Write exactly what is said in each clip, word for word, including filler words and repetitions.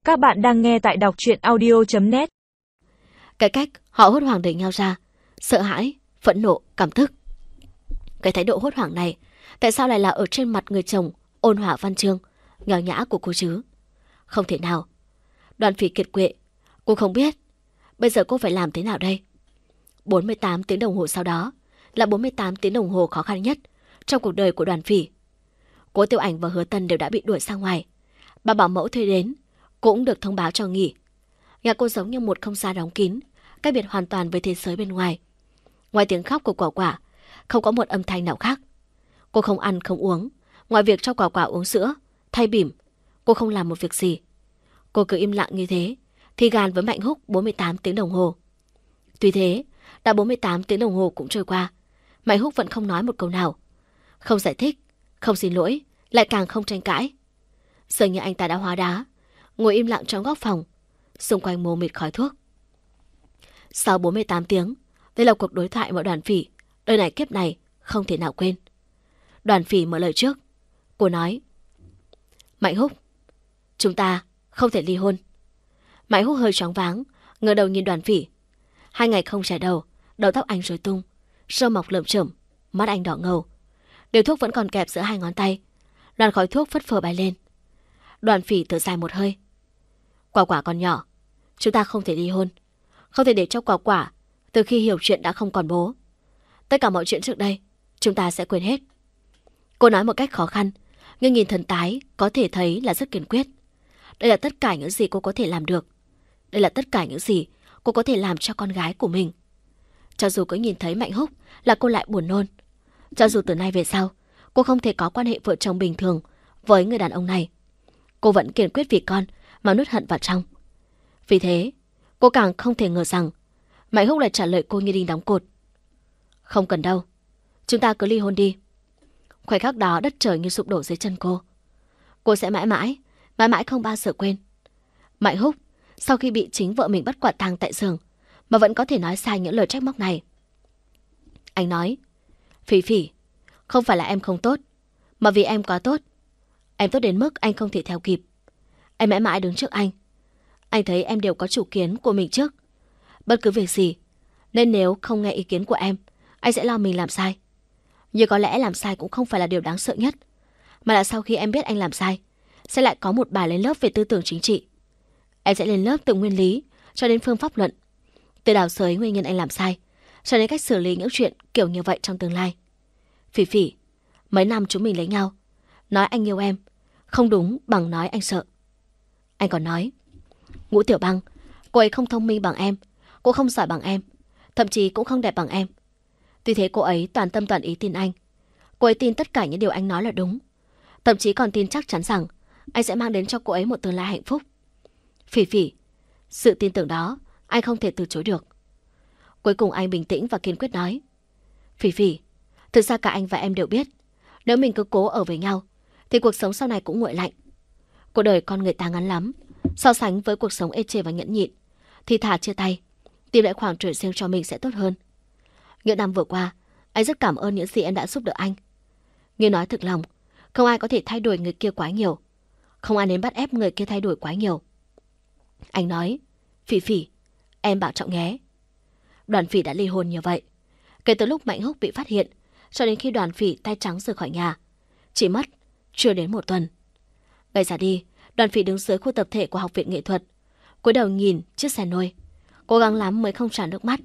Các bạn đang nghe tại đọc truyện audio chấm net. Cái cách họ hốt hoảng đẩy nhau ra, sợ hãi, phẫn nộ, cảm thức. Cái thái độ hốt hoảng này, tại sao lại là ở trên mặt người chồng ôn hòa văn chương, nghèo nhã của cô chứ? Không thể nào. Đoàn Phỉ kiệt quệ, cô không biết. Bây giờ cô phải làm thế nào đây? bốn mươi tám tiếng đồng hồ sau đó là bốn mươi tám tiếng đồng hồ khó khăn nhất trong cuộc đời của Đoàn Phỉ. Cố Tiểu Ảnh và Hứa Tân đều đã bị đuổi ra ngoài. Bà bảo mẫu thuê đến cũng được thông báo cho nghỉ. Nhà cô giống như một không gian đóng kín, cách biệt hoàn toàn với thế giới bên ngoài. Ngoài tiếng khóc của Quả Quả, không có một âm thanh nào khác. Cô không ăn không uống, ngoài việc cho Quả Quả uống sữa, thay bỉm, cô không làm một việc gì. Cô cứ im lặng như thế, thì gàn với Mạnh Húc bốn mươi tám tiếng đồng hồ. Tuy thế, đã bốn mươi tám tiếng đồng hồ cũng trôi qua, Mạnh Húc vẫn không nói một câu nào. Không giải thích, không xin lỗi, lại càng không tranh cãi. Dường như anh ta đã hóa đá, ngồi im lặng trong góc phòng, xung quanh mù mịt khói thuốc. Sau bốn mươi tám tiếng, đây là cuộc đối thoại mà Đoàn Phỉ đời này kiếp này không thể nào quên. Đoàn Phỉ mở lời trước. Cô nói: Mạnh Húc, chúng ta không thể ly hôn. Mạnh Húc hơi choáng váng, ngửa đầu nhìn Đoàn Phỉ. Hai ngày không chải đầu, đầu tóc anh rối tung, râu mọc lởm chởm, mắt anh đỏ ngầu. Điều thuốc vẫn còn kẹp giữa hai ngón tay, làn khói thuốc phất phơ bay lên. Đoàn Phỉ thở dài một hơi. Quả Quả còn nhỏ, chúng ta không thể ly hôn, không thể để cho Quả Quả từ khi hiểu chuyện đã không còn bố. Tất cả mọi chuyện trước đây chúng ta sẽ quên hết. Cô nói một cách khó khăn, nhưng nhìn thần tái có thể thấy là rất kiên quyết. Đây là tất cả những gì cô có thể làm được. Đây là tất cả những gì cô có thể làm cho con gái của mình. Cho dù có nhìn thấy Mạnh Húc là cô lại buồn nôn. Cho dù từ nay về sau cô không thể có quan hệ vợ chồng bình thường với người đàn ông này, cô vẫn kiên quyết vì con mà nuốt hận vào trong. Vì thế, cô càng không thể ngờ rằng Mạnh Húc lại trả lời cô như đinh đóng cột. Không cần đâu, chúng ta cứ ly hôn đi. Khoảnh khắc đó đất trời như sụp đổ dưới chân cô. Cô sẽ mãi mãi, mãi mãi không bao giờ quên. Mạnh Húc, sau khi bị chính vợ mình bắt quả tang tại giường, mà vẫn có thể nói sai những lời trách móc này. Anh nói: Phỉ Phỉ, không phải là em không tốt, mà vì em quá tốt. Em tốt đến mức anh không thể theo kịp. Em mãi mãi đứng trước anh. Anh thấy em đều có chủ kiến của mình trước. Bất cứ việc gì, nên nếu không nghe ý kiến của em, anh sẽ lo mình làm sai. Nhưng có lẽ làm sai cũng không phải là điều đáng sợ nhất, mà là sau khi em biết anh làm sai, sẽ lại có một bài lên lớp về tư tưởng chính trị. Em sẽ lên lớp từ nguyên lý cho đến phương pháp luận, từ đào xới nguyên nhân anh làm sai cho đến cách xử lý những chuyện kiểu như vậy trong tương lai. Phỉ Phỉ, mấy năm chúng mình lấy nhau, nói anh yêu em không đúng bằng nói anh sợ. Anh còn nói: Ngũ Tiểu Băng, cô ấy không thông minh bằng em, cô không giỏi bằng em, thậm chí cũng không đẹp bằng em. Tuy thế cô ấy toàn tâm toàn ý tin anh. Cô ấy tin tất cả những điều anh nói là đúng, thậm chí còn tin chắc chắn rằng anh sẽ mang đến cho cô ấy một tương lai hạnh phúc. Phỉ Phỉ, sự tin tưởng đó anh không thể từ chối được. Cuối cùng anh bình tĩnh và kiên quyết nói: Phỉ Phỉ, thực ra cả anh và em đều biết, nếu mình cứ cố ở với nhau thì cuộc sống sau này cũng nguội lạnh. Cuộc đời con người ta ngắn lắm, so sánh với cuộc sống ê chề và nhẫn nhịn thì thà chia tay, tìm lại khoảng trời riêng cho mình sẽ tốt hơn. Những năm vừa qua, anh rất cảm ơn những gì em đã giúp đỡ anh. Nhưng nói thực lòng, không ai có thể thay đổi người kia quá nhiều, không ai nên bắt ép người kia thay đổi quá nhiều. Anh nói: Phỉ Phỉ, em bảo trọng nhé. Đoàn Phỉ đã ly hôn như vậy. Kể từ lúc Mạnh Húc bị phát hiện cho đến khi Đoàn Phỉ tay trắng rời khỏi nhà, chỉ mất chưa đến một tuần. Ngày ra đi, Đoàn Phỉ đứng dưới khu tập thể của Học viện Nghệ thuật, cúi đầu nhìn chiếc xe nôi, cố gắng lắm mới không tràn nước mắt.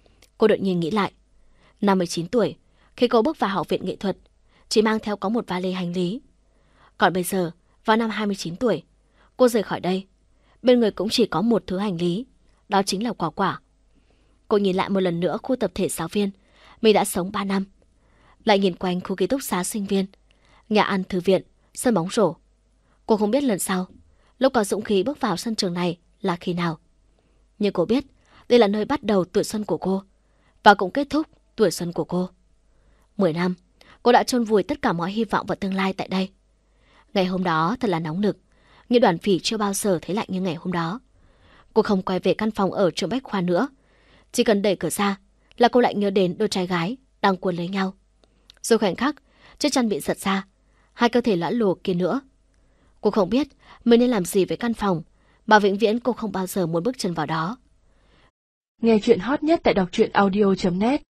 Cô đột nhiên nghĩ lại, năm mươi chín tuổi, khi cô bước vào Học viện Nghệ thuật, chỉ mang theo có một vali hành lý. Còn bây giờ, vào năm hai mươi chín tuổi, cô rời khỏi đây, bên người cũng chỉ có một thứ hành lý, đó chính là Quả Quả. Cô nhìn lại một lần nữa khu tập thể giáo viên mình đã sống ba năm, lại nhìn quanh khu ký túc xá sinh viên, nhà ăn thư viện, sân bóng rổ. Cô không biết lần sau, lúc có dũng khí bước vào sân trường này là khi nào. Nhưng cô biết đây là nơi bắt đầu tuổi xuân của cô và cũng kết thúc tuổi xuân của cô. Mười năm, cô đã chôn vùi tất cả mọi hy vọng vào tương lai tại đây. Ngày hôm đó thật là nóng nực, nhưng Đoàn Phỉ chưa bao giờ thấy lạnh như ngày hôm đó. Cô không quay về căn phòng ở trường Bách Khoa nữa. Chỉ cần đẩy cửa ra là cô lại nhớ đến đôi trai gái đang cuốn lấy nhau. Rồi khoảnh khắc, chiếc chăn bị giật ra, hai cơ thể lõa lồ kia nữa. Cô không biết mình nên làm gì với căn phòng mà vĩnh viễn cô không bao giờ muốn bước chân vào đó. Nghe chuyện hot nhất tại đọc truyện audio chấm net.